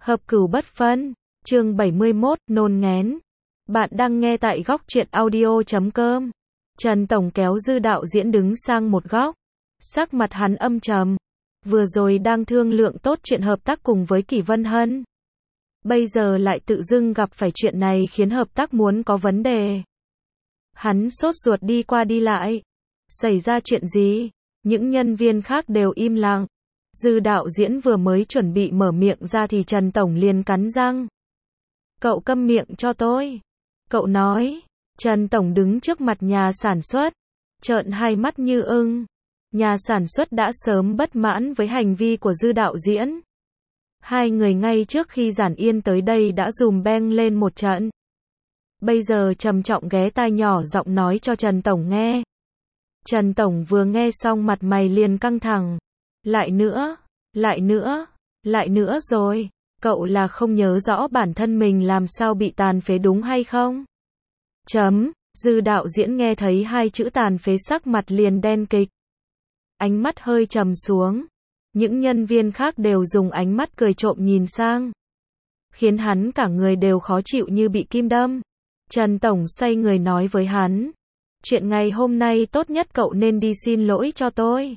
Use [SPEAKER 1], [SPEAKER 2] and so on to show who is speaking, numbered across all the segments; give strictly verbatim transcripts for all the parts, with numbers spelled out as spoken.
[SPEAKER 1] Hợp cửu bất phân, chương bảy mươi mốt, nôn ngén. Bạn đang nghe tại góc truyện audio chấm com. Trần Tổng kéo Dư đạo diễn đứng sang một góc. Sắc mặt hắn âm trầm. Vừa rồi đang thương lượng tốt chuyện hợp tác cùng với Kỷ Vân Hân. Bây giờ lại tự dưng gặp phải chuyện này khiến hợp tác muốn có vấn đề. Hắn sốt ruột đi qua đi lại. Xảy ra chuyện gì? Những nhân viên khác đều im lặng. Dư đạo diễn vừa mới chuẩn bị mở miệng ra thì Trần Tổng liền cắn răng. Cậu câm miệng cho tôi. Cậu nói. Trần Tổng đứng trước mặt nhà sản xuất. Trợn hai mắt như ưng. Nhà sản xuất đã sớm bất mãn với hành vi của Dư đạo diễn. Hai người ngay trước khi Giản Yên tới đây đã dùm beng lên một trận. Bây giờ trầm trọng ghé tai nhỏ giọng nói cho Trần Tổng nghe. Trần Tổng vừa nghe xong mặt mày liền căng thẳng. Lại nữa, lại nữa, lại nữa rồi, cậu là không nhớ rõ bản thân mình làm sao bị tàn phế đúng hay không? Chấm, Dư đạo diễn nghe thấy hai chữ tàn phế sắc mặt liền đen kịch. Ánh mắt hơi trầm xuống. Những nhân viên khác đều dùng ánh mắt cười trộm nhìn sang. Khiến hắn cả người đều khó chịu như bị kim đâm. Trần Tổng xoay người nói với hắn. Chuyện ngày hôm nay tốt nhất cậu nên đi xin lỗi cho tôi.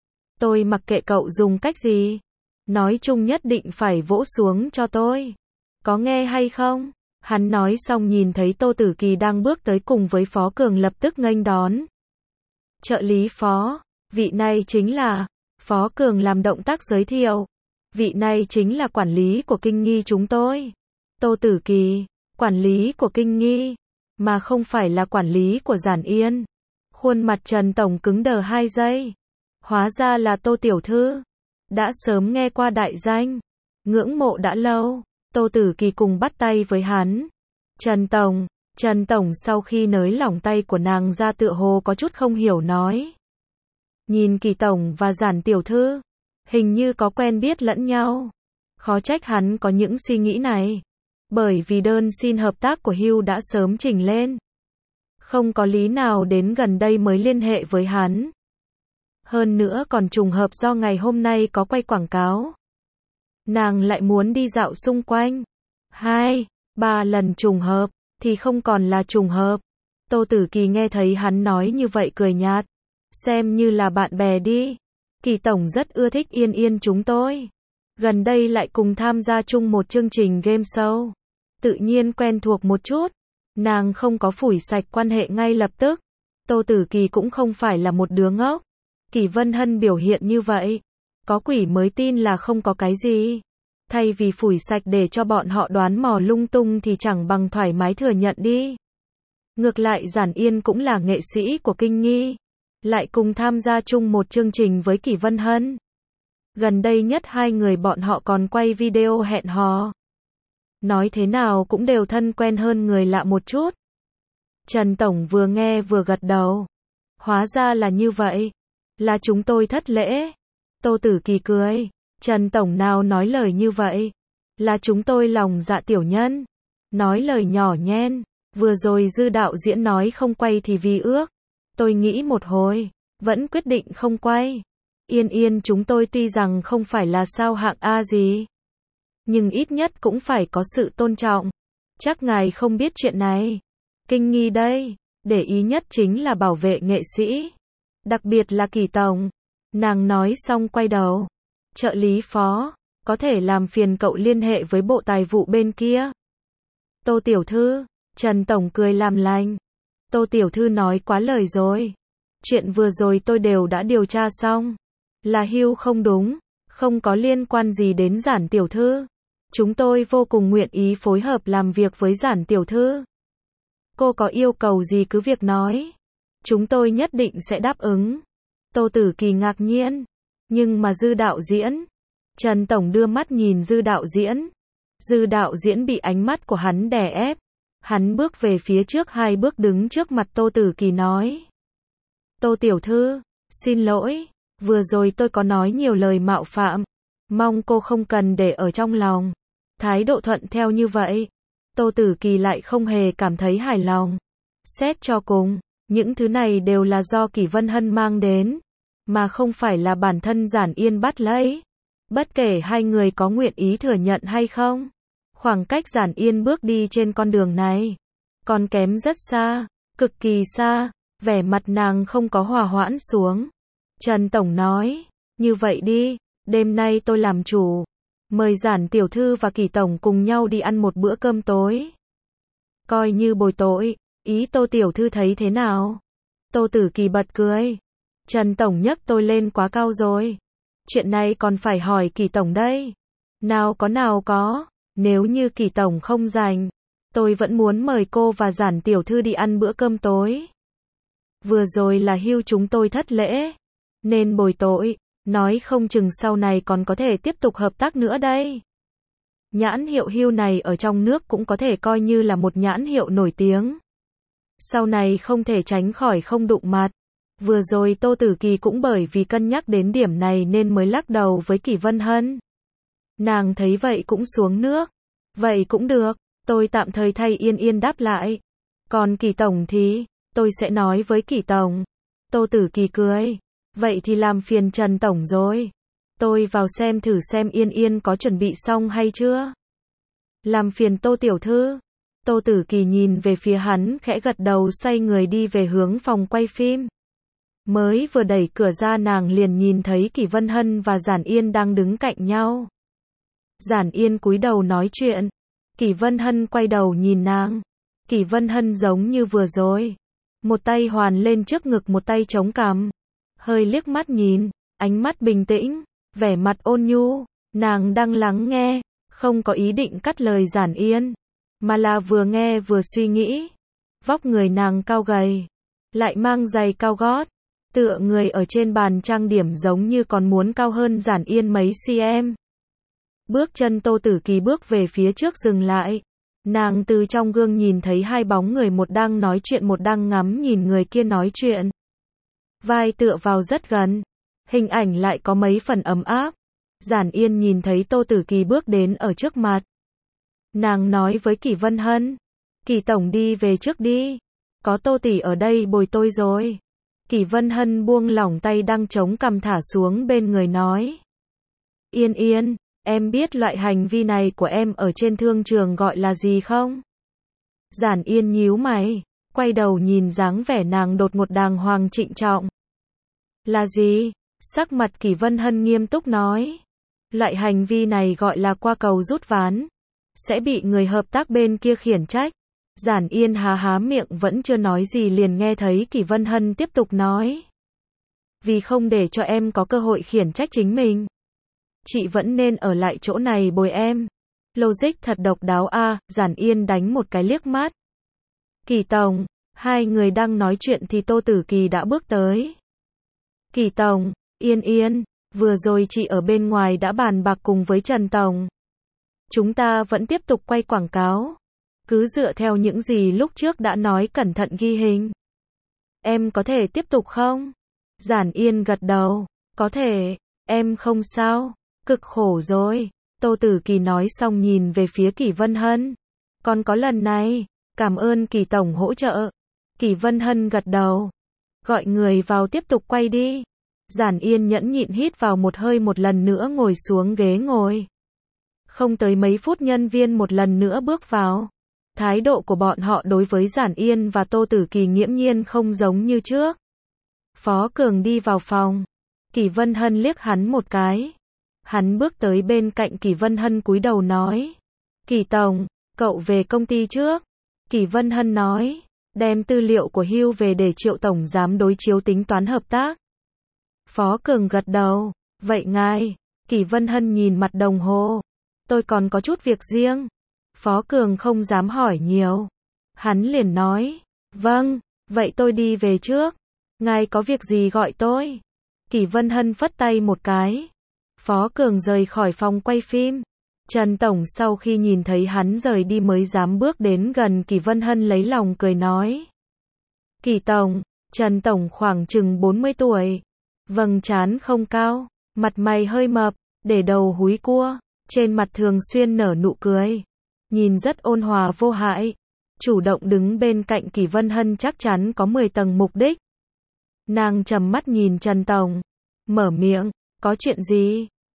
[SPEAKER 1] Tôi mặc kệ cậu dùng cách gì. Nói chung nhất định phải vỗ xuống cho tôi. Có nghe hay không? Hắn nói xong nhìn thấy Tô Tử Kỳ đang bước tới cùng với Phó Cường lập tức nghênh đón. Trợ lý Phó, vị này chính là... Phó Cường làm động tác giới thiệu. Vị này chính là quản lý của Kinh Nghi chúng tôi. Tô Tử Kỳ, quản lý của Kinh Nghi, mà không phải là quản lý của Giản Yên. Khuôn mặt Trần Tổng cứng đờ hai giây. Hóa ra là Tô Tiểu Thư. Đã sớm nghe qua đại danh. Ngưỡng mộ đã lâu. Tô Tử Kỳ cùng bắt tay với hắn. Trần Tổng. Trần Tổng sau khi nới lỏng tay của nàng ra tựa hồ có chút không hiểu nói. Nhìn Kỳ Tổng và Giản Tiểu Thư. Hình như có quen biết lẫn nhau. Khó trách hắn có những suy nghĩ này. Bởi vì đơn xin hợp tác của Hugh đã sớm trình lên. Không có lý nào đến gần đây mới liên hệ với hắn. Hơn nữa còn trùng hợp do ngày hôm nay có quay quảng cáo. Nàng lại muốn đi dạo xung quanh. Hai, ba lần trùng hợp, thì không còn là trùng hợp. Tô Tử Kỳ nghe thấy hắn nói như vậy cười nhạt. Xem như là bạn bè đi. Kỳ Tổng rất ưa thích Yên Yên chúng tôi. Gần đây lại cùng tham gia chung một chương trình game show. Tự nhiên quen thuộc một chút. Nàng không có phủi sạch quan hệ ngay lập tức. Tô Tử Kỳ cũng không phải là một đứa ngốc. Kỷ Vân Hân biểu hiện như vậy. Có quỷ mới tin là không có cái gì. Thay vì phủi sạch để cho bọn họ đoán mò lung tung thì chẳng bằng thoải mái thừa nhận đi. Ngược lại Giản Yên cũng là nghệ sĩ của Kinh Nghi. Lại cùng tham gia chung một chương trình với Kỷ Vân Hân. Gần đây nhất hai người bọn họ còn quay video hẹn hò. Nói thế nào cũng đều thân quen hơn người lạ một chút. Trần Tổng vừa nghe vừa gật đầu. Hóa ra là như vậy. Là chúng tôi thất lễ. Tô Tử Kỳ cười. Trần Tổng nào nói lời như vậy. Là chúng tôi lòng dạ tiểu nhân. Nói lời nhỏ nhen. Vừa rồi Dư đạo diễn nói không quay thì vì ước. Tôi nghĩ một hồi. Vẫn quyết định không quay. Yên Yên chúng tôi tuy rằng không phải là sao hạng A gì. Nhưng ít nhất cũng phải có sự tôn trọng. Chắc ngài không biết chuyện này. Kinh Nghi đây. Để ý nhất chính là bảo vệ nghệ sĩ. Đặc biệt là Kỳ Tổng. Nàng nói xong quay đầu. Trợ lý Phó. Có thể làm phiền cậu liên hệ với bộ tài vụ bên kia. Tô Tiểu Thư. Trần Tổng cười làm lành. Tô Tiểu Thư nói quá lời rồi. Chuyện vừa rồi tôi đều đã điều tra xong. Là Hugh không đúng. Không có liên quan gì đến Giản Tiểu Thư. Chúng tôi vô cùng nguyện ý phối hợp làm việc với Giản Tiểu Thư. Cô có yêu cầu gì cứ việc nói. Chúng tôi nhất định sẽ đáp ứng. Tô Tử Kỳ ngạc nhiên. Nhưng mà Dư đạo diễn. Trần Tổng đưa mắt nhìn Dư đạo diễn. Dư đạo diễn bị ánh mắt của hắn đè ép. Hắn bước về phía trước hai bước đứng trước mặt Tô Tử Kỳ nói. Tô Tiểu Thư, xin lỗi. Vừa rồi tôi có nói nhiều lời mạo phạm. Mong cô không cần để ở trong lòng. Thái độ thuận theo như vậy. Tô Tử Kỳ lại không hề cảm thấy hài lòng. Xét cho cùng. Những thứ này đều là do Kỷ Vân Hân mang đến. Mà không phải là bản thân Giản Yên bắt lấy. Bất kể hai người có nguyện ý thừa nhận hay không, khoảng cách Giản Yên bước đi trên con đường này còn kém rất xa, cực kỳ xa. Vẻ mặt nàng không có hòa hoãn xuống. Trần Tổng nói, như vậy đi, đêm nay tôi làm chủ, mời Giản tiểu thư và Kỳ tổng cùng nhau đi ăn một bữa cơm tối, coi như bồi tội, ý Tô tiểu thư thấy thế nào? Tô Tử Kỳ bật cười. Trần Tổng nhấc tôi lên quá cao rồi. Chuyện này còn phải hỏi Kỳ tổng đây. Nào có nào có, nếu như Kỳ tổng không rảnh, tôi vẫn muốn mời cô và Giản tiểu thư đi ăn bữa cơm tối. Vừa rồi là Hưu chúng tôi thất lễ, nên bồi tội, nói không chừng sau này còn có thể tiếp tục hợp tác nữa đây. Nhãn hiệu Hưu này ở trong nước cũng có thể coi như là một nhãn hiệu nổi tiếng. Sau này không thể tránh khỏi không đụng mặt. Vừa rồi Tô Tử Kỳ cũng bởi vì cân nhắc đến điểm này nên mới lắc đầu với Kỷ Vân Hân. Nàng thấy vậy cũng xuống nước. Vậy cũng được, tôi tạm thời thay Yên Yên đáp lại. Còn Kỳ tổng thì, tôi sẽ nói với Kỳ tổng. Tô Tử Kỳ cười. Vậy thì làm phiền Trần tổng rồi. Tôi vào xem thử xem Yên Yên có chuẩn bị xong hay chưa. Làm phiền Tô tiểu thư. Tô Tử Kỳ nhìn về phía hắn khẽ gật đầu xoay người đi về hướng phòng quay phim. Mới vừa đẩy cửa ra nàng liền nhìn thấy Kỷ Vân Hân và Giản Yên đang đứng cạnh nhau. Giản Yên cúi đầu nói chuyện. Kỷ Vân Hân quay đầu nhìn nàng. Kỷ Vân Hân giống như vừa rồi. Một tay hoàn lên trước ngực một tay chống cằm. Hơi liếc mắt nhìn, ánh mắt bình tĩnh, vẻ mặt ôn nhu. Nàng đang lắng nghe, không có ý định cắt lời Giản Yên, mà là vừa nghe vừa suy nghĩ. Vóc người nàng cao gầy, lại mang giày cao gót, tựa người ở trên bàn trang điểm giống như còn muốn cao hơn Giản Yên mấy cm. Bước chân Tô Tử Kỳ bước về phía trước dừng lại. Nàng từ trong gương nhìn thấy hai bóng người, một đang nói chuyện một đang ngắm nhìn người kia nói chuyện. Vai tựa vào rất gần, hình ảnh lại có mấy phần ấm áp. Giản Yên nhìn thấy Tô Tử Kỳ bước đến ở trước mặt. Nàng nói với Kỷ Vân Hân, Kỳ tổng đi về trước đi, có Tô tỷ ở đây bồi tôi rồi. Kỷ Vân Hân buông lỏng tay đang chống cằm thả xuống bên người nói. Yên Yên, em biết loại hành vi này của em ở trên thương trường gọi là gì không? Giản Yên nhíu mày, quay đầu nhìn dáng vẻ nàng đột ngột đàng hoàng trịnh trọng. Là gì? Sắc mặt Kỷ Vân Hân nghiêm túc nói. Loại hành vi này gọi là qua cầu rút ván, sẽ bị người hợp tác bên kia khiển trách. Giản Yên há há miệng vẫn chưa nói gì liền nghe thấy Kỷ Vân Hân tiếp tục nói. Vì không để cho em có cơ hội khiển trách chính mình, chị vẫn nên ở lại chỗ này bồi em. Logic thật độc đáo a. À, Giản Yên đánh một cái liếc mắt. Kỷ tổng, hai người đang nói chuyện thì Tô Tử Kỳ đã bước tới. Kỷ tổng, Yên Yên, vừa rồi chị ở bên ngoài đã bàn bạc cùng với Trần tổng. Chúng ta vẫn tiếp tục quay quảng cáo. Cứ dựa theo những gì lúc trước đã nói, cẩn thận ghi hình. Em có thể tiếp tục không? Giản Yên gật đầu. Có thể, em không sao. Cực khổ rồi. Tô Tử Kỳ nói xong nhìn về phía Kỷ Vân Hân. Còn có lần này, cảm ơn Kỷ tổng hỗ trợ. Kỷ Vân Hân gật đầu. Gọi người vào tiếp tục quay đi. Giản Yên nhẫn nhịn hít vào một hơi, một lần nữa ngồi xuống ghế ngồi. Không tới mấy phút nhân viên một lần nữa bước vào. Thái độ của bọn họ đối với Giản Yên và Tô Tử Kỳ nghiễm nhiên không giống như trước. Phó Cường đi vào phòng. Kỷ Vân Hân liếc hắn một cái. Hắn bước tới bên cạnh Kỷ Vân Hân cúi đầu nói. Kỷ tổng, cậu về công ty trước. Kỷ Vân Hân nói. Đem tư liệu của Hưu về để Triệu tổng giám đối chiếu tính toán hợp tác. Phó Cường gật đầu. Vậy ngài. Kỷ Vân Hân nhìn mặt đồng hồ. Tôi còn có chút việc riêng. Phó Cường không dám hỏi nhiều. Hắn liền nói. Vâng, vậy tôi đi về trước. Ngài có việc gì gọi tôi. Kỷ Vân Hân phất tay một cái. Phó Cường rời khỏi phòng quay phim. Trần tổng sau khi nhìn thấy hắn rời đi mới dám bước đến gần Kỷ Vân Hân, lấy lòng cười nói. Kỷ tổng, Trần tổng khoảng chừng bốn mươi tuổi. Vầng trán không cao, mặt mày hơi mập, để đầu húi cua, trên mặt thường xuyên nở nụ cười. Nhìn rất ôn hòa vô hại. Chủ động đứng bên cạnh Kỷ Vân Hân chắc chắn có mười tầng mục đích. Nàng trầm mắt nhìn Trần tổng. Mở miệng. Có chuyện gì?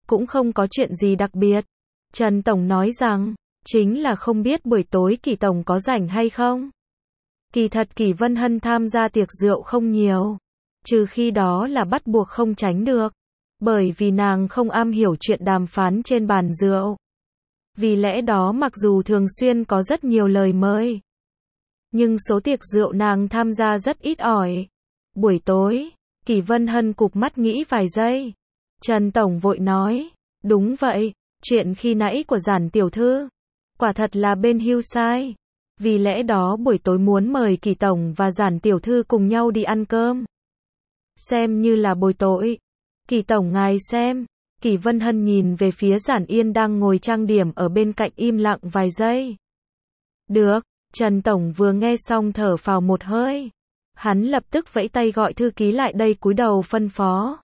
[SPEAKER 1] Cũng không có chuyện gì đặc biệt. Trần Tổng nói rằng, chính là không biết buổi tối Kỳ Tổng có rảnh hay không. Kỳ thật Kỳ Vân Hân tham gia tiệc rượu không nhiều. Trừ khi đó là bắt buộc không tránh được. Bởi vì nàng không am hiểu chuyện đàm phán trên bàn rượu. Vì lẽ đó mặc dù thường xuyên có rất nhiều lời mời, nhưng số tiệc rượu nàng tham gia rất ít ỏi. Buổi tối, Kỳ Vân Hân cụp mắt nghĩ vài giây. Trần Tổng vội nói, đúng vậy, chuyện khi nãy của Giản tiểu thư, quả thật là bên Hillside. Vì lẽ đó buổi tối muốn mời Kỳ Tổng và Giản tiểu thư cùng nhau đi ăn cơm. Xem như là bồi tội. Kỳ Tổng ngài xem. Kỳ Vân Hân nhìn về phía Giản Yên đang ngồi trang điểm ở bên cạnh im lặng vài giây. Được, Trần Tổng vừa nghe xong thở phào một hơi. Hắn lập tức vẫy tay gọi thư ký lại đây cúi đầu phân phó.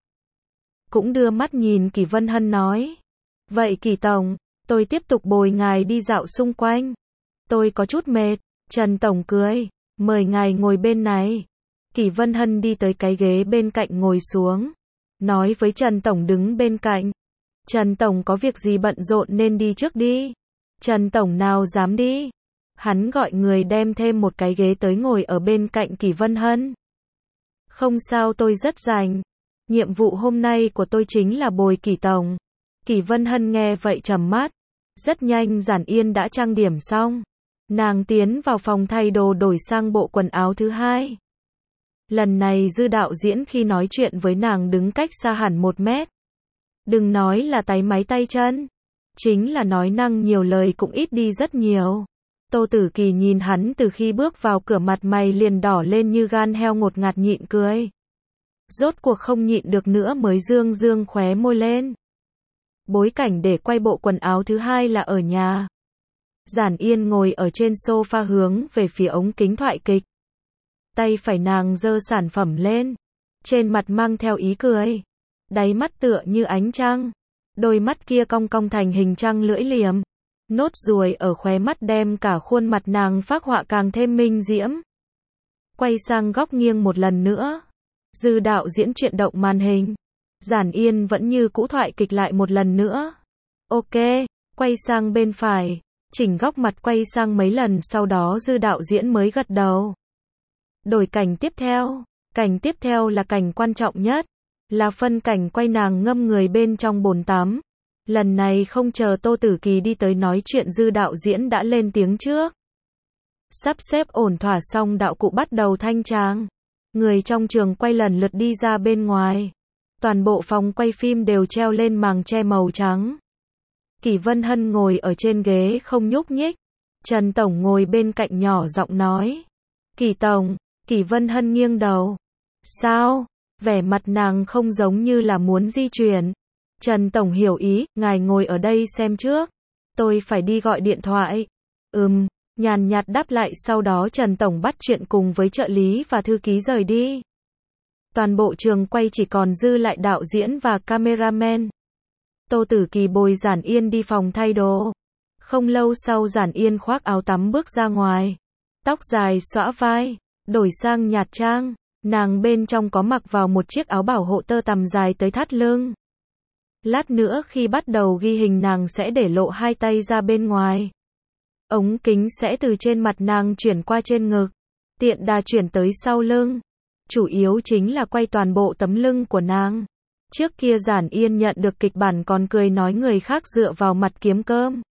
[SPEAKER 1] Cũng đưa mắt nhìn Kỳ Vân Hân nói. Vậy Kỳ Tổng, tôi tiếp tục bồi ngài đi dạo xung quanh. Tôi có chút mệt. Trần Tổng cười, mời ngài ngồi bên này. Kỳ Vân Hân đi tới cái ghế bên cạnh ngồi xuống. Nói với Trần Tổng đứng bên cạnh. Trần Tổng có việc gì bận rộn nên đi trước đi. Trần Tổng nào dám đi. Hắn gọi người đem thêm một cái ghế tới ngồi ở bên cạnh Kỳ Vân Hân. Không sao tôi rất rảnh. Nhiệm vụ hôm nay của tôi chính là bồi Kỳ Tổng. Kỳ Vân Hân nghe vậy trầm mắt. Rất nhanh Giản Yên đã trang điểm xong. Nàng tiến vào phòng thay đồ đổi sang bộ quần áo thứ hai. Lần này Dư đạo diễn khi nói chuyện với nàng đứng cách xa hẳn một mét. Đừng nói là táy máy tay chân. Chính là nói năng nhiều lời cũng ít đi rất nhiều. Tô Tử Kỳ nhìn hắn từ khi bước vào cửa mặt mày liền đỏ lên như gan heo ngột ngạt nhịn cười. Rốt cuộc không nhịn được nữa mới dương dương khóe môi lên. Bối cảnh để quay bộ quần áo thứ hai là ở nhà. Giản Yên ngồi ở trên sofa hướng về phía ống kính thoại kịch. Tay phải nàng giơ sản phẩm lên. Trên mặt mang theo ý cười. Đáy mắt tựa như ánh trăng. Đôi mắt kia cong cong thành hình trăng lưỡi liềm. Nốt ruồi ở khóe mắt đem cả khuôn mặt nàng phác họa càng thêm minh diễm. Quay sang góc nghiêng một lần nữa. Dư đạo diễn chuyển động màn hình. Giản Yên vẫn như cũ thoại kịch lại một lần nữa. Ok, quay sang bên phải. Chỉnh góc mặt quay sang mấy lần sau đó Dư đạo diễn mới gật đầu. Đổi cảnh tiếp theo. Cảnh tiếp theo là cảnh quan trọng nhất. Là phân cảnh quay nàng ngâm người bên trong bồn tắm. Lần này không chờ Tô Tử Kỳ đi tới nói chuyện Dư đạo diễn đã lên tiếng trước. Sắp xếp ổn thỏa xong đạo cụ bắt đầu thanh tràng. Người trong trường quay lần lượt đi ra bên ngoài. Toàn bộ phòng quay phim đều treo lên màng che màu trắng. Kỳ Vân Hân ngồi ở trên ghế không nhúc nhích. Trần Tổng ngồi bên cạnh nhỏ giọng nói. Kỳ Tổng, Kỳ Vân Hân nghiêng đầu. Sao? Vẻ mặt nàng không giống như là muốn di chuyển. Trần Tổng hiểu ý, ngài ngồi ở đây xem trước. Tôi phải đi gọi điện thoại. Ừm, nhàn nhạt đáp lại sau đó Trần Tổng bắt chuyện cùng với trợ lý và thư ký rời đi. Toàn bộ trường quay chỉ còn dư lại đạo diễn và cameraman. Tô Tử Kỳ bồi Giản Yên đi phòng thay đồ. Không lâu sau Giản Yên khoác áo tắm bước ra ngoài. Tóc dài xõa vai, đổi sang nhạt trang. Nàng bên trong có mặc vào một chiếc áo bảo hộ tơ tằm dài tới thắt lưng. Lát nữa khi bắt đầu ghi hình nàng sẽ để lộ hai tay ra bên ngoài. Ống kính sẽ từ trên mặt nàng chuyển qua trên ngực. Tiện đà chuyển tới sau lưng. Chủ yếu chính là quay toàn bộ tấm lưng của nàng. Trước kia Giản Yên nhận được kịch bản còn cười nói người khác dựa vào mặt kiếm cơm.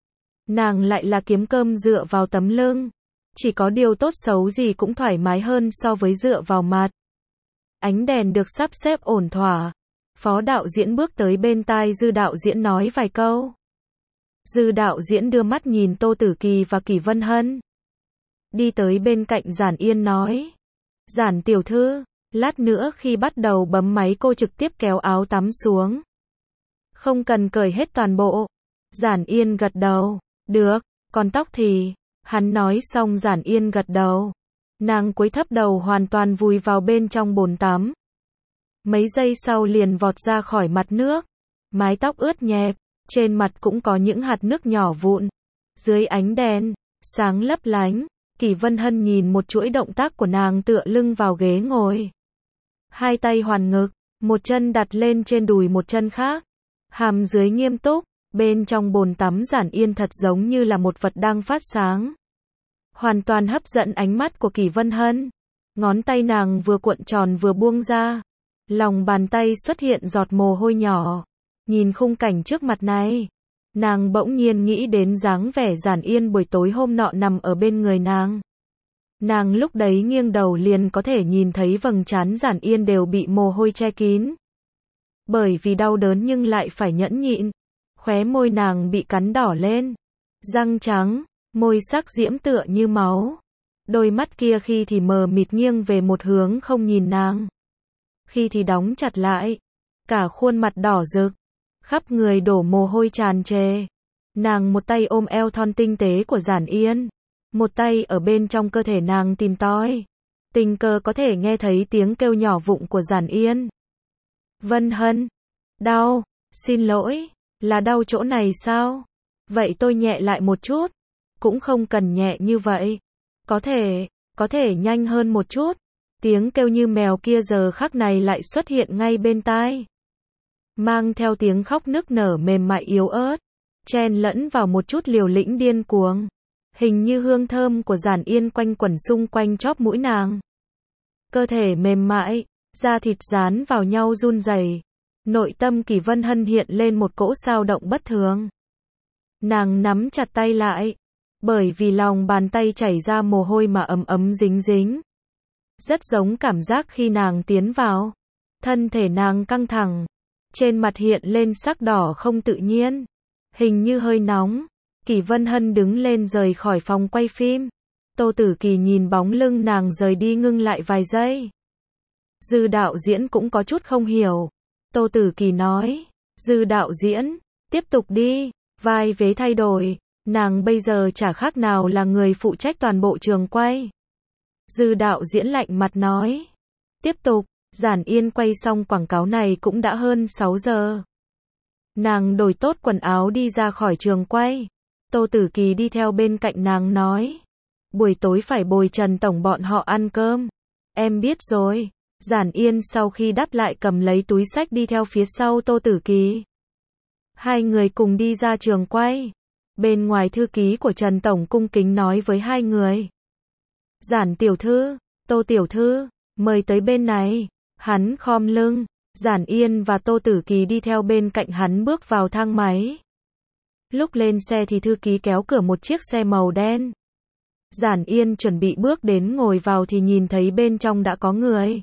[SPEAKER 1] Nàng lại là kiếm cơm dựa vào tấm lưng. Chỉ có điều tốt xấu gì cũng thoải mái hơn so với dựa vào mặt. Ánh đèn được sắp xếp ổn thỏa. Phó đạo diễn bước tới bên tai Dư đạo diễn nói vài câu. Dư đạo diễn đưa mắt nhìn Tô Tử Kỳ và Kỳ Vân Hân. Đi tới bên cạnh Giản Yên nói. Giản tiểu thư, lát nữa khi bắt đầu bấm máy cô trực tiếp kéo áo tắm xuống. Không cần cởi hết toàn bộ. Giản Yên gật đầu. Được, còn tóc thì... Hắn nói xong Giản Yên gật đầu. Nàng cúi thấp đầu hoàn toàn vùi vào bên trong bồn tắm. Mấy giây sau liền vọt ra khỏi mặt nước. Mái tóc ướt nhẹp, trên mặt cũng có những hạt nước nhỏ vụn. Dưới ánh đèn, sáng lấp lánh, Kỳ Vân Hân nhìn một chuỗi động tác của nàng tựa lưng vào ghế ngồi. Hai tay hoàn ngực, một chân đặt lên trên đùi một chân khác. Hàm dưới nghiêm túc, bên trong bồn tắm Giản Yên thật giống như là một vật đang phát sáng. Hoàn toàn hấp dẫn ánh mắt của Kỷ Vân Hân. Ngón tay nàng vừa cuộn tròn vừa buông ra. Lòng bàn tay xuất hiện giọt mồ hôi nhỏ. Nhìn khung cảnh trước mặt này, nàng bỗng nhiên nghĩ đến dáng vẻ Giản Yên buổi tối hôm nọ nằm ở bên người nàng. Nàng lúc đấy nghiêng đầu liền có thể nhìn thấy vầng trán Giản Yên đều bị mồ hôi che kín. Bởi vì đau đớn nhưng lại phải nhẫn nhịn. Khóe môi nàng bị cắn đỏ lên. Răng trắng, môi sắc diễm tựa như máu. Đôi mắt kia khi thì mờ mịt nghiêng về một hướng không nhìn nàng. Khi thì đóng chặt lại. Cả khuôn mặt đỏ rực. Khắp người đổ mồ hôi tràn trề. Nàng một tay ôm eo thon tinh tế của Giản Yên. Một tay ở bên trong cơ thể nàng tìm tòi. Tình cờ có thể nghe thấy tiếng kêu nhỏ vụng của Giản Yên. Vân Hân. Đau. Xin lỗi. Là đau chỗ này sao? Vậy tôi nhẹ lại một chút. Cũng không cần nhẹ như vậy. Có thể, có thể nhanh hơn một chút. Tiếng kêu như mèo kia giờ khắc này lại xuất hiện ngay bên tai. Mang theo tiếng khóc nức nở mềm mại yếu ớt. Chen lẫn vào một chút liều lĩnh điên cuồng. Hình như hương thơm của Giản Yên quanh quẩn xung quanh chóp mũi nàng. Cơ thể mềm mại, da thịt dán vào nhau run rẩy. Nội tâm Kỷ Vân Hân hiện lên một cỗ xao động bất thường. Nàng nắm chặt tay lại. Bởi vì lòng bàn tay chảy ra mồ hôi mà ấm ấm dính dính. Rất giống cảm giác khi nàng tiến vào. Thân thể nàng căng thẳng. Trên mặt hiện lên sắc đỏ không tự nhiên. Hình như hơi nóng. Kỷ Vân Hân đứng lên rời khỏi phòng quay phim. Tô Tử Kỳ nhìn bóng lưng nàng rời đi ngưng lại vài giây. Dư đạo diễn cũng có chút không hiểu. Tô Tử Kỳ nói. Dư đạo diễn, tiếp tục đi. Vai vế thay đổi. Nàng bây giờ chả khác nào là người phụ trách toàn bộ trường quay. Dư đạo diễn lạnh mặt nói. Tiếp tục. Giản Yên quay xong quảng cáo này cũng đã hơn sáu giờ. Nàng đổi tốt quần áo đi ra khỏi trường quay. Tô Tử Kỳ đi theo bên cạnh nàng nói. Buổi tối phải bồi Trần Tổng bọn họ ăn cơm. Em biết rồi. Giản Yên sau khi đáp lại cầm lấy túi xách đi theo phía sau Tô Tử Kỳ. Hai người cùng đi ra trường quay. Bên ngoài thư ký của Trần Tổng cung kính nói với hai người. Giản tiểu thư, Tô tiểu thư, mời tới bên này. Hắn khom lưng. Giản Yên và Tô Tử Kỳ đi theo bên cạnh hắn bước vào thang máy. Lúc lên xe thì thư ký kéo cửa một chiếc xe màu đen. Giản Yên chuẩn bị bước đến ngồi vào thì nhìn thấy bên trong đã có người.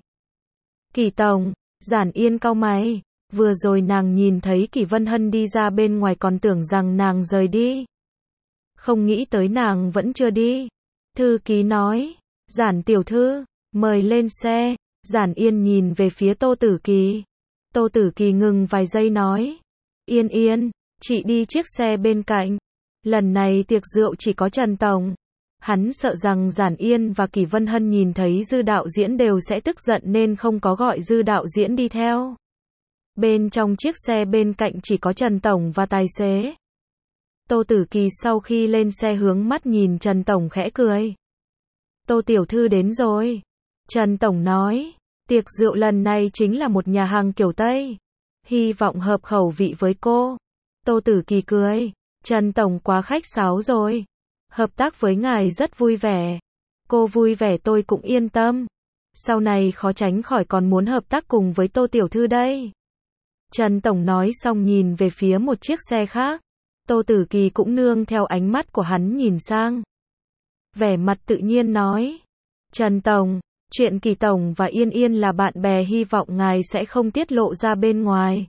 [SPEAKER 1] Kỷ Tổng. Giản Yên cau mày. Vừa rồi nàng nhìn thấy Kỷ Vân Hân đi ra bên ngoài còn tưởng rằng nàng rời đi. Không nghĩ tới nàng vẫn chưa đi. Thư ký nói. Giản tiểu thư, mời lên xe. Giản Yên nhìn về phía Tô Tử Kỳ. Tô Tử Kỳ ngừng vài giây nói. Yên Yên, chị đi chiếc xe bên cạnh. Lần này tiệc rượu chỉ có Trần Tổng. Hắn sợ rằng Giản Yên và Kỷ Vân Hân nhìn thấy Dư đạo diễn đều sẽ tức giận nên không có gọi Dư đạo diễn đi theo. Bên trong chiếc xe bên cạnh chỉ có Trần Tổng và tài xế. Tô Tử Kỳ sau khi lên xe hướng mắt nhìn Trần Tổng khẽ cười. Tô tiểu thư đến rồi. Trần Tổng nói. Tiệc rượu lần này chính là một nhà hàng kiểu Tây. Hy vọng hợp khẩu vị với cô. Tô Tử Kỳ cười. Trần Tổng quá khách sáo rồi. Hợp tác với ngài rất vui vẻ. Cô vui vẻ tôi cũng yên tâm. Sau này khó tránh khỏi còn muốn hợp tác cùng với Tô tiểu thư đây. Trần Tổng nói xong nhìn về phía một chiếc xe khác. Tô Tử Kỳ cũng nương theo ánh mắt của hắn nhìn sang. Vẻ mặt tự nhiên nói. Trần Tổng, chuyện Kỷ Tổng và Yên Yên là bạn bè hy vọng ngài sẽ không tiết lộ ra bên ngoài.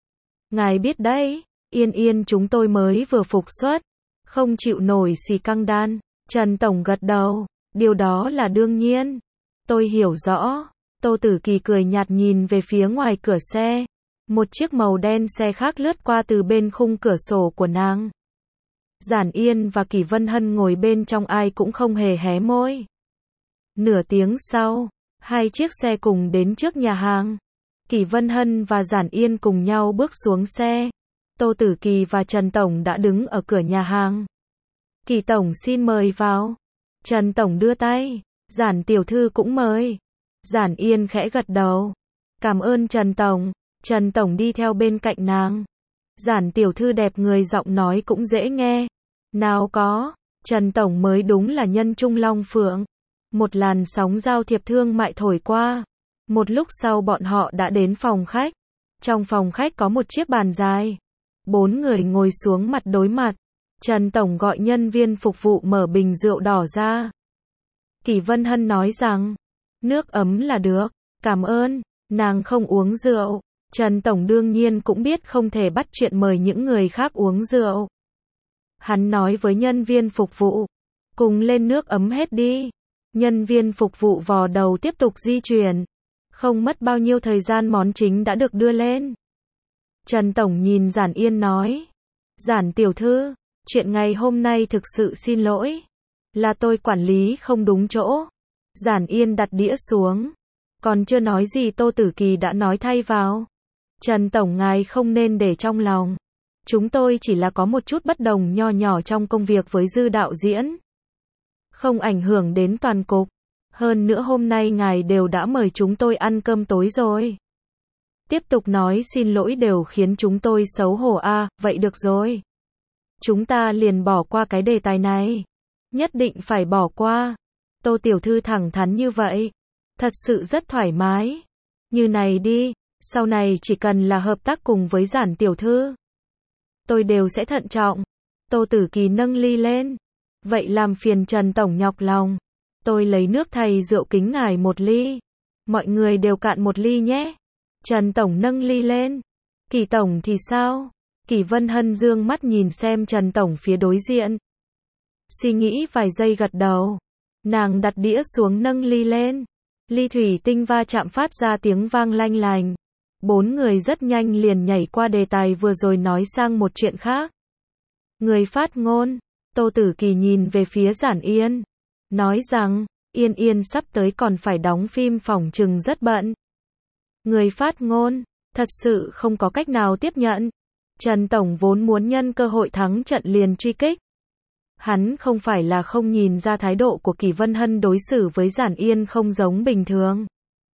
[SPEAKER 1] Ngài biết đấy, Yên Yên chúng tôi mới vừa phục xuất. Không chịu nổi xì căng đan. Trần Tổng gật đầu. Điều đó là đương nhiên. Tôi hiểu rõ. Tô Tử Kỳ cười nhạt nhìn về phía ngoài cửa xe. Một chiếc màu đen xe khác lướt qua từ bên khung cửa sổ của nàng. Giản Yên và Kỷ Vân Hân ngồi bên trong ai cũng không hề hé môi. Nửa tiếng sau, hai chiếc xe cùng đến trước nhà hàng. Kỷ Vân Hân và Giản Yên cùng nhau bước xuống xe. Tô Tử Kỳ và Trần Tổng đã đứng ở cửa nhà hàng. Kỷ Tổng xin mời vào. Trần Tổng đưa tay. Giản tiểu thư cũng mời. Giản Yên khẽ gật đầu. Cảm ơn Trần Tổng. Trần Tổng đi theo bên cạnh nàng. Giản tiểu thư đẹp người giọng nói cũng dễ nghe. Nào có, Trần Tổng mới đúng là nhân trung long phượng. Một làn sóng giao thiệp thương mại thổi qua. Một lúc sau bọn họ đã đến phòng khách. Trong phòng khách có một chiếc bàn dài. Bốn người ngồi xuống mặt đối mặt. Trần Tổng gọi nhân viên phục vụ mở bình rượu đỏ ra. Kỷ Vân Hân nói rằng, nước ấm là được, cảm ơn, nàng không uống rượu. Trần Tổng đương nhiên cũng biết không thể bắt chuyện mời những người khác uống rượu. Hắn nói với nhân viên phục vụ, cùng lên nước ấm hết đi. Nhân viên phục vụ vò đầu tiếp tục di chuyển. Không mất bao nhiêu thời gian món chính đã được đưa lên. Trần Tổng nhìn Giản Yên nói, Giản tiểu thư, chuyện ngày hôm nay thực sự xin lỗi. Là tôi quản lý không đúng chỗ. Giản Yên đặt đĩa xuống. Còn chưa nói gì Tô Tử Kỳ đã nói thay vào. Trần Tổng ngài không nên để trong lòng. Chúng tôi chỉ là có một chút bất đồng nho nhỏ trong công việc với Dư đạo diễn. Không ảnh hưởng đến toàn cục. Hơn nữa hôm nay ngài đều đã mời chúng tôi ăn cơm tối rồi. Tiếp tục nói xin lỗi đều khiến chúng tôi xấu hổ à, vậy được rồi. Chúng ta liền bỏ qua cái đề tài này. Nhất định phải bỏ qua. Tô tiểu thư thẳng thắn như vậy. Thật sự rất thoải mái. Như này đi, sau này chỉ cần là hợp tác cùng với Giản tiểu thư. Tôi đều sẽ thận trọng. Tô Tử Kỳ nâng ly lên. Vậy làm phiền Trần Tổng nhọc lòng. Tôi lấy nước thay rượu kính ngài một ly. Mọi người đều cạn một ly nhé. Trần Tổng nâng ly lên. Kỷ Tổng thì sao? Kỷ Vân Hân dương mắt nhìn xem Trần Tổng phía đối diện. Suy nghĩ vài giây gật đầu. Nàng đặt đĩa xuống nâng ly lên. Ly thủy tinh va chạm phát ra tiếng vang lanh lành. Bốn người rất nhanh liền nhảy qua đề tài vừa rồi nói sang một chuyện khác. Người phát ngôn, Tô Tử Kỳ nhìn về phía Giản Yên. Nói rằng, Yên Yên sắp tới còn phải đóng phim phỏng chừng rất bận. Người phát ngôn, thật sự không có cách nào tiếp nhận. Trần Tổng vốn muốn nhân cơ hội thắng trận liền truy kích. Hắn không phải là không nhìn ra thái độ của Kỷ Vân Hân đối xử với Giản Yên không giống bình thường.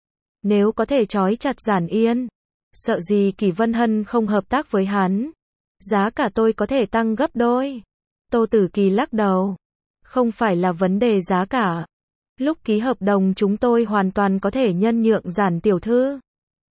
[SPEAKER 1] Nếu có thể trói chặt Giản Yên, sợ gì Kỷ Vân Hân không hợp tác với hắn. Giá cả tôi có thể tăng gấp đôi. Tô Tử Kỳ lắc đầu. Không phải là vấn đề giá cả. Lúc ký hợp đồng chúng tôi hoàn toàn có thể nhân nhượng Giản tiểu thư.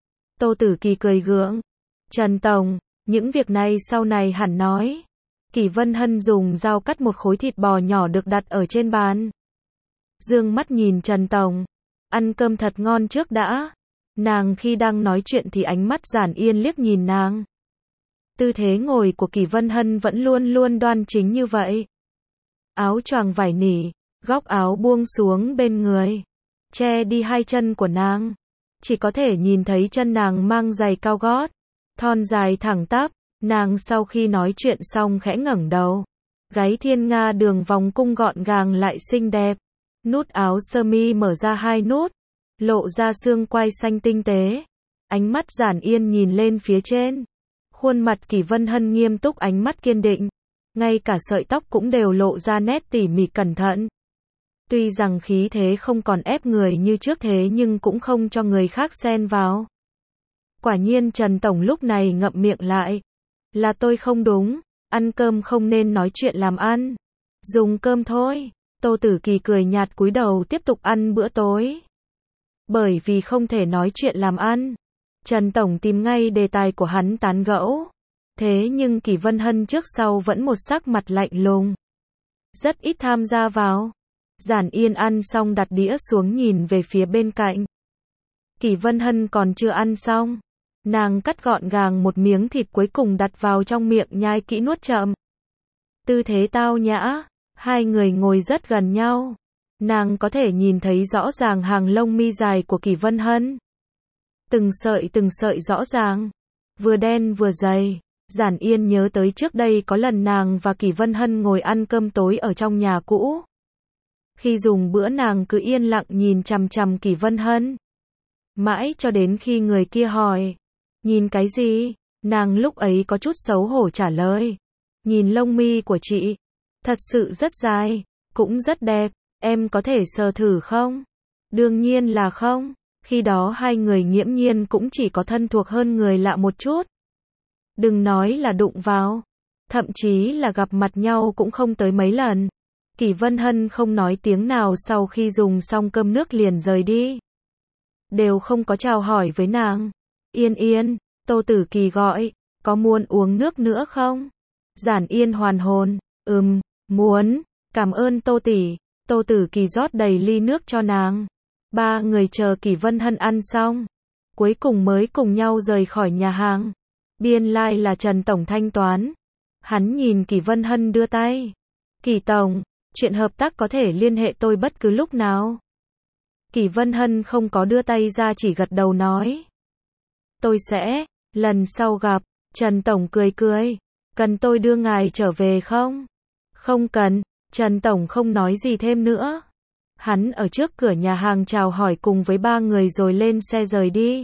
[SPEAKER 1] Tô Tử Kỳ cười gượng. Trần Tổng, những việc này sau này hẳn nói. Kỷ Vân Hân dùng dao cắt một khối thịt bò nhỏ được đặt ở trên bàn. Dương mắt nhìn Trần Tổng. Ăn cơm thật ngon trước đã. Nàng khi đang nói chuyện thì ánh mắt Giản Yên liếc nhìn nàng. Tư thế ngồi của Kỷ Vân Hân vẫn luôn luôn đoan chính như vậy. Áo choàng vải nỉ, góc áo buông xuống bên người. Che đi hai chân của nàng. Chỉ có thể nhìn thấy chân nàng mang giày cao gót. Thon dài thẳng tắp. Nàng sau khi nói chuyện xong khẽ ngẩng đầu. Gáy thiên nga đường vòng cung gọn gàng lại xinh đẹp. Nút áo sơ mi mở ra hai nút. Lộ ra xương quai xanh tinh tế. Ánh mắt Giản Yên nhìn lên phía trên. Khuôn mặt Kỷ Vân Hân nghiêm túc ánh mắt kiên định. Ngay cả sợi tóc cũng đều lộ ra nét tỉ mỉ cẩn thận. Tuy rằng khí thế không còn ép người như trước thế nhưng cũng không cho người khác xen vào. Quả nhiên Trần Tổng lúc này ngậm miệng lại. Là tôi không đúng. Ăn cơm không nên nói chuyện làm ăn. Dùng cơm thôi. Tô Tử Kỳ cười nhạt cúi đầu tiếp tục ăn bữa tối. Bởi vì không thể nói chuyện làm ăn. Trần Tổng tìm ngay đề tài của hắn tán gẫu. Thế nhưng Kỷ Vân Hân trước sau vẫn một sắc mặt lạnh lùng. Rất ít tham gia vào. Giản Yên ăn xong đặt đĩa xuống nhìn về phía bên cạnh. Kỷ Vân Hân còn chưa ăn xong. Nàng cắt gọn gàng một miếng thịt cuối cùng đặt vào trong miệng nhai kỹ nuốt chậm. Tư thế tao nhã. Hai người ngồi rất gần nhau. Nàng có thể nhìn thấy rõ ràng hàng lông mi dài của Kỷ Vân Hân. Từng sợi từng sợi rõ ràng. Vừa đen vừa dày. Giản Yên nhớ tới trước đây có lần nàng và Kỷ Vân Hân ngồi ăn cơm tối ở trong nhà cũ. Khi dùng bữa nàng cứ yên lặng nhìn chằm chằm Kỷ Vân Hân. Mãi cho đến khi người kia hỏi. Nhìn cái gì? Nàng lúc ấy có chút xấu hổ trả lời. Nhìn lông mi của chị. Thật sự rất dài. Cũng rất đẹp. Em có thể sờ thử không? Đương nhiên là không. Khi đó hai người nghiễm nhiên cũng chỉ có thân thuộc hơn người lạ một chút. Đừng nói là đụng vào, thậm chí là gặp mặt nhau cũng không tới mấy lần. Kỷ Vân Hân không nói tiếng nào sau khi dùng xong cơm nước liền rời đi. Đều không có chào hỏi với nàng. Yên Yên, Tô Tử Kỳ gọi, có muốn uống nước nữa không? Giản Yên hoàn hồn, ừm, muốn, cảm ơn Tô tỷ. Tô Tử Kỳ rót đầy ly nước cho nàng. Ba người chờ Kỷ Vân Hân ăn xong, cuối cùng mới cùng nhau rời khỏi nhà hàng. Biên lai like là Trần Tổng thanh toán. Hắn nhìn Kỷ Vân Hân đưa tay. Kỷ Tổng, chuyện hợp tác có thể liên hệ tôi bất cứ lúc nào. Kỷ Vân Hân không có đưa tay ra, chỉ gật đầu nói. Tôi sẽ, lần sau gặp. Trần Tổng cười cười. Cần tôi đưa ngài trở về không? Không cần. Trần Tổng không nói gì thêm nữa. Hắn ở trước cửa nhà hàng chào hỏi cùng với ba người rồi lên xe rời đi.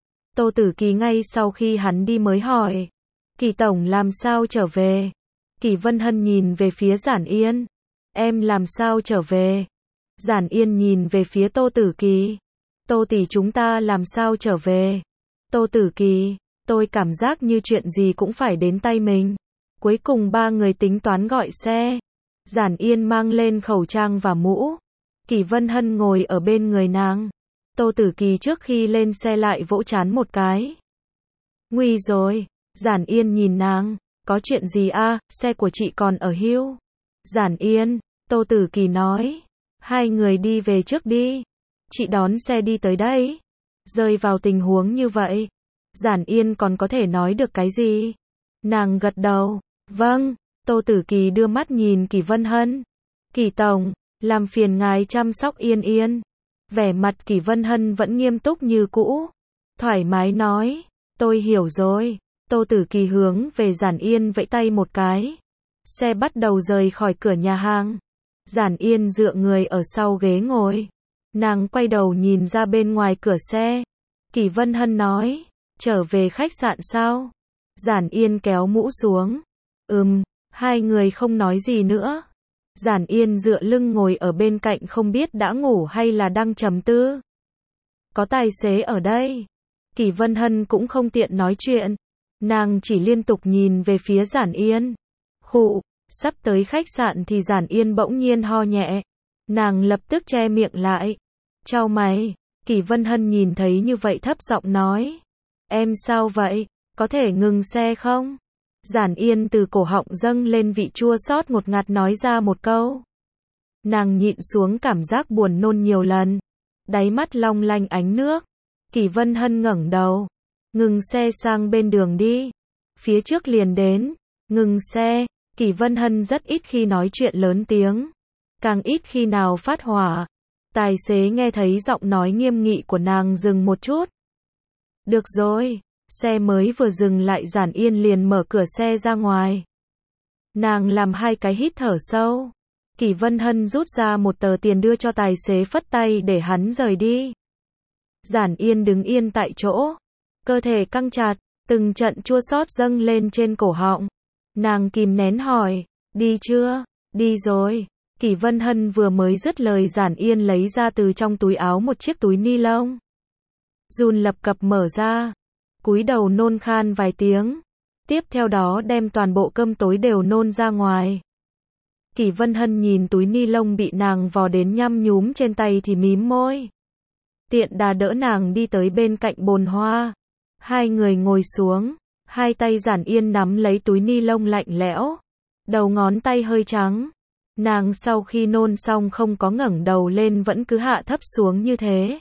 [SPEAKER 1] Tô Tử Kỳ ngay sau khi hắn đi mới hỏi. Kỷ Tổng làm sao trở về? Kỷ Vân Hân nhìn về phía Giản Yên. Em làm sao trở về? Giản Yên nhìn về phía Tô Tử Kỳ. Tô tỷ chúng ta làm sao trở về? Tô Tử Kỳ, tôi cảm giác như chuyện gì cũng phải đến tay mình. Cuối cùng ba người tính toán gọi xe. Giản Yên mang lên khẩu trang và mũ. Kỷ Vân Hân ngồi ở bên người nàng. Tô Tử Kỳ trước khi lên xe lại vỗ trán một cái. Nguy rồi. Giản Yên nhìn nàng. Có chuyện gì a? À, xe của chị còn ở hưu. Giản Yên, Tô Tử Kỳ nói. Hai người đi về trước đi. Chị đón xe đi tới đây. Rơi vào tình huống như vậy, Giản Yên còn có thể nói được cái gì? Nàng gật đầu. Vâng. Tô Tử Kỳ đưa mắt nhìn Kỷ Vân Hân. Kỷ Tổng, làm phiền ngài chăm sóc Yên Yên. Vẻ mặt Kỷ Vân Hân vẫn nghiêm túc như cũ. Thoải mái nói. Tôi hiểu rồi. Tô Tử Kỳ hướng về Giản Yên vẫy tay một cái. Xe bắt đầu rời khỏi cửa nhà hàng. Giản Yên dựa người ở sau ghế ngồi. Nàng quay đầu nhìn ra bên ngoài cửa xe. Kỷ Vân Hân nói. Trở về khách sạn sao? Giản Yên kéo mũ xuống. Ừm, hai người không nói gì nữa. Giản Yên dựa lưng ngồi ở bên cạnh không biết đã ngủ hay là đang trầm tư. Có tài xế ở đây. Kỷ Vân Hân cũng không tiện nói chuyện. Nàng chỉ liên tục nhìn về phía Giản Yên. Khụ, sắp tới khách sạn thì Giản Yên bỗng nhiên ho nhẹ. Nàng lập tức che miệng lại. Chau mày. Kỷ Vân Hân nhìn thấy như vậy thấp giọng nói. Em sao vậy? Có thể ngừng xe không? Giản Yên từ cổ họng dâng lên vị chua xót ngột ngạt nói ra một câu. Nàng nhịn xuống cảm giác buồn nôn nhiều lần. Đáy mắt long lanh ánh nước. Kỷ Vân Hân ngẩng đầu. Ngừng xe sang bên đường đi. Phía trước liền đến. Ngừng xe. Kỷ Vân Hân rất ít khi nói chuyện lớn tiếng. Càng ít khi nào phát hỏa. Tài xế nghe thấy giọng nói nghiêm nghị của nàng dừng một chút. Được rồi. Xe mới vừa dừng lại Giản Yên liền mở cửa xe ra ngoài. Nàng làm hai cái hít thở sâu. Kỷ Vân Hân rút ra một tờ tiền đưa cho tài xế phất tay để hắn rời đi. Giản Yên đứng yên tại chỗ. Cơ thể căng chặt, từng trận chua xót dâng lên trên cổ họng. Nàng kìm nén hỏi, đi chưa? Đi rồi. Kỷ Vân Hân vừa mới dứt lời Giản Yên lấy ra từ trong túi áo một chiếc túi ni lông. Run lập cập mở ra. Cúi đầu nôn khan vài tiếng. Tiếp theo đó đem toàn bộ cơm tối đều nôn ra ngoài. Kỷ Vân Hân nhìn túi ni lông bị nàng vò đến nhăm nhúm trên tay thì mím môi. Tiện đà đỡ nàng đi tới bên cạnh bồn hoa. Hai người ngồi xuống. Hai tay Giản Yên nắm lấy túi ni lông lạnh lẽo. Đầu ngón tay hơi trắng. Nàng sau khi nôn xong không có ngẩng đầu lên vẫn cứ hạ thấp xuống như thế.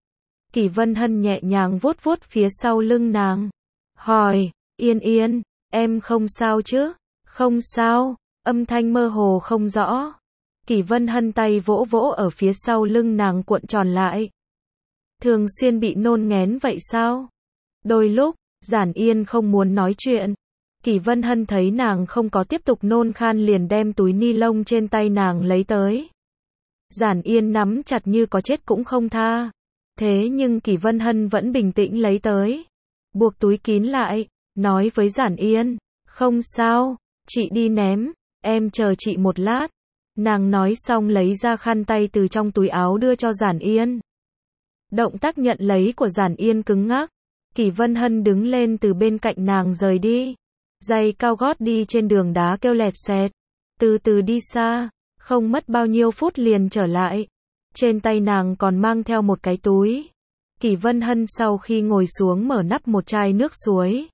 [SPEAKER 1] Kỷ Vân Hân nhẹ nhàng vuốt vuốt phía sau lưng nàng. Hỏi, Yên Yên, em không sao chứ? Không sao, âm thanh mơ hồ không rõ. Kỷ Vân Hân tay vỗ vỗ ở phía sau lưng nàng cuộn tròn lại. Thường xuyên bị nôn nghén vậy sao? Đôi lúc, Giản Yên không muốn nói chuyện. Kỷ Vân Hân thấy nàng không có tiếp tục nôn khan liền đem túi ni lông trên tay nàng lấy tới. Giản Yên nắm chặt như có chết cũng không tha. Thế nhưng Kỷ Vân Hân vẫn bình tĩnh lấy tới. Buộc túi kín lại, nói với Giản Yên. Không sao, chị đi ném, em chờ chị một lát. Nàng nói xong lấy ra khăn tay từ trong túi áo đưa cho Giản Yên. Động tác nhận lấy của Giản Yên cứng ngắc. Kỷ Vân Hân đứng lên từ bên cạnh nàng rời đi. Giày cao gót đi trên đường đá kêu lẹt xẹt. Từ từ đi xa, không mất bao nhiêu phút liền trở lại. Trên tay nàng còn mang theo một cái túi. Kỷ Vân Hân sau khi ngồi xuống mở nắp một chai nước suối.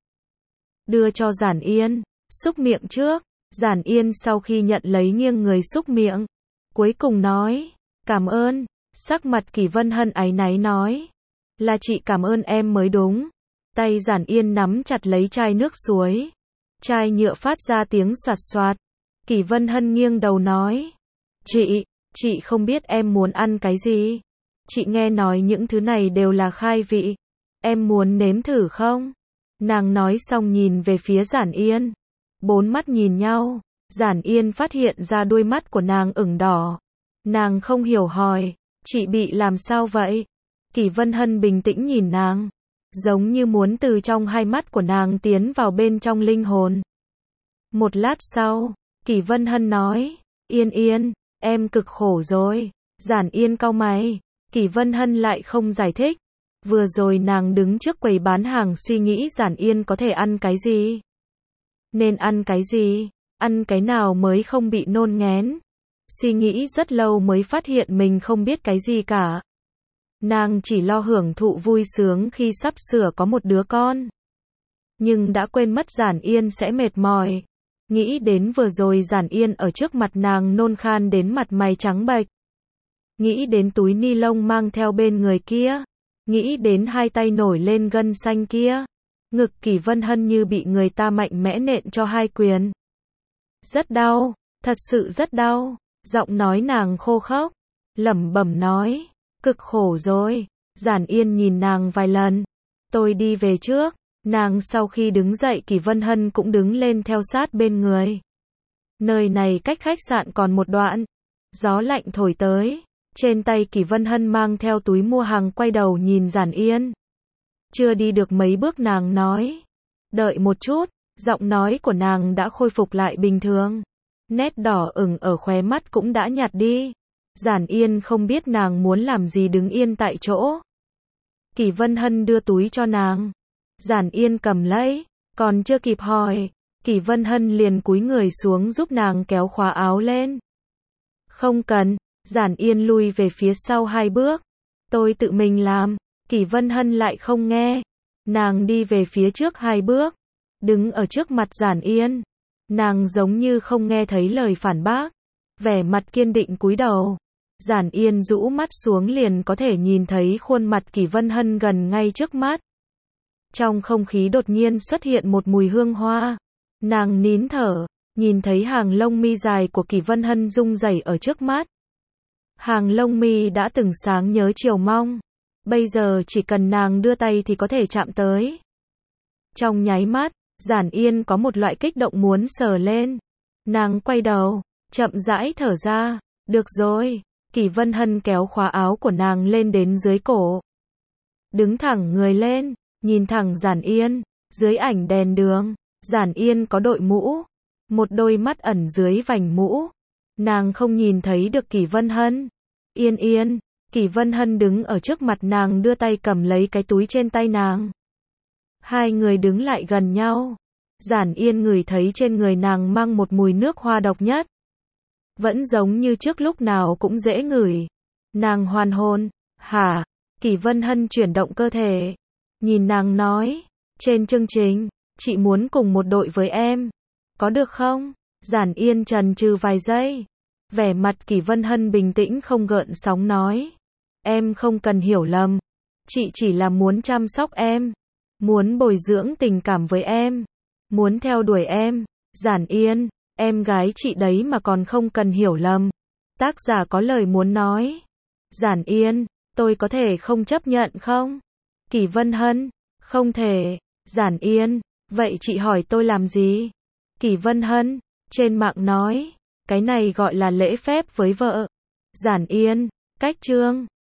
[SPEAKER 1] Đưa cho Giản Yên, xúc miệng trước. Giản Yên sau khi nhận lấy nghiêng người xúc miệng. Cuối cùng nói, cảm ơn. Sắc mặt Kỷ Vân Hân áy náy nói, là chị cảm ơn em mới đúng. Tay Giản Yên nắm chặt lấy chai nước suối. Chai nhựa phát ra tiếng xoạt xoạt. Kỷ Vân Hân nghiêng đầu nói, chị, chị không biết em muốn ăn cái gì. Chị nghe nói những thứ này đều là khai vị. Em muốn nếm thử không? Nàng nói xong nhìn về phía Giản Yên. Bốn mắt nhìn nhau. Giản Yên phát hiện ra đuôi mắt của nàng ửng đỏ. Nàng không hiểu hỏi, chị bị làm sao vậy? Kỷ Vân Hân bình tĩnh nhìn nàng, giống như muốn từ trong hai mắt của nàng tiến vào bên trong linh hồn. Một lát sau, Kỷ Vân Hân nói, Yên Yên, em cực khổ rồi. Giản Yên cau mày. Kỷ Vân Hân lại không giải thích. Vừa rồi nàng đứng trước quầy bán hàng suy nghĩ Giản Yên có thể ăn cái gì. Nên ăn cái gì, ăn cái nào mới không bị nôn nghén. Suy nghĩ rất lâu mới phát hiện mình không biết cái gì cả. Nàng chỉ lo hưởng thụ vui sướng khi sắp sửa có một đứa con. Nhưng đã quên mất Giản Yên sẽ mệt mỏi. Nghĩ đến vừa rồi Giản Yên ở trước mặt nàng nôn khan đến mặt mày trắng bệch. Nghĩ đến túi ni lông mang theo bên người kia. Nghĩ đến hai tay nổi lên gân xanh kia. Ngực Kỷ Vân Hân như bị người ta mạnh mẽ nện cho hai quyền. Rất đau, thật sự rất đau. Giọng nói nàng khô khốc, lẩm bẩm nói, cực khổ rồi. Giản Yên nhìn nàng vài lần. Tôi đi về trước. Nàng sau khi đứng dậy Kỷ Vân Hân cũng đứng lên theo sát bên người. Nơi này cách khách sạn còn một đoạn. Gió lạnh thổi tới. Trên tay Kỷ Vân Hân mang theo túi mua hàng quay đầu nhìn Giản Yên. Chưa đi được mấy bước nàng nói, đợi một chút. Giọng nói của nàng đã khôi phục lại bình thường. Nét đỏ ửng ở khóe mắt cũng đã nhạt đi. Giản Yên không biết nàng muốn làm gì đứng yên tại chỗ. Kỷ Vân Hân đưa túi cho nàng. Giản Yên cầm lấy, còn chưa kịp hỏi, Kỷ Vân Hân liền cúi người xuống giúp nàng kéo khóa áo lên. Không cần. Giản Yên lui về phía sau hai bước. Tôi tự mình làm. Kỷ Vân Hân lại không nghe. Nàng đi về phía trước hai bước, đứng ở trước mặt Giản Yên. Nàng giống như không nghe thấy lời phản bác, vẻ mặt kiên định cúi đầu. Giản Yên rũ mắt xuống liền có thể nhìn thấy khuôn mặt Kỷ Vân Hân gần ngay trước mắt. Trong không khí đột nhiên xuất hiện một mùi hương hoa. Nàng nín thở, nhìn thấy hàng lông mi dài của Kỷ Vân Hân rung rẩy ở trước mắt. Hàng lông mi đã từng sáng nhớ chiều mong, bây giờ chỉ cần nàng đưa tay thì có thể chạm tới. Trong nháy mắt, Giản Yên có một loại kích động muốn sờ lên. Nàng quay đầu, chậm rãi thở ra, được rồi. Kỷ Vân Hân kéo khóa áo của nàng lên đến dưới cổ. Đứng thẳng người lên, nhìn thẳng Giản Yên, dưới ảnh đèn đường, Giản Yên có đội mũ, một đôi mắt ẩn dưới vành mũ. Nàng không nhìn thấy được Kỷ Vân Hân. Yên Yên, Kỷ Vân Hân đứng ở trước mặt nàng đưa tay cầm lấy cái túi trên tay nàng. Hai người đứng lại gần nhau. Giản Yên ngửi thấy trên người nàng mang một mùi nước hoa độc nhất. Vẫn giống như trước lúc nào cũng dễ ngửi. Nàng hoàn hồn. Hả? Kỷ Vân Hân chuyển động cơ thể. Nhìn nàng nói. Trên chương trình, chị muốn cùng một đội với em. Có được không? Giản Yên chần chừ vài giây. Vẻ mặt Kỷ Vân Hân bình tĩnh không gợn sóng nói. Em không cần hiểu lầm. Chị chỉ là muốn chăm sóc em. Muốn bồi dưỡng tình cảm với em. Muốn theo đuổi em. Giản Yên, em gái chị đấy mà còn không cần hiểu lầm. Tác giả có lời muốn nói. Giản Yên, tôi có thể không chấp nhận không? Kỷ Vân Hân, không thể. Giản Yên, vậy chị hỏi tôi làm gì? Kỷ Vân Hân, trên mạng nói, cái này gọi là lễ phép với vợ. Giản Yên, cách chương.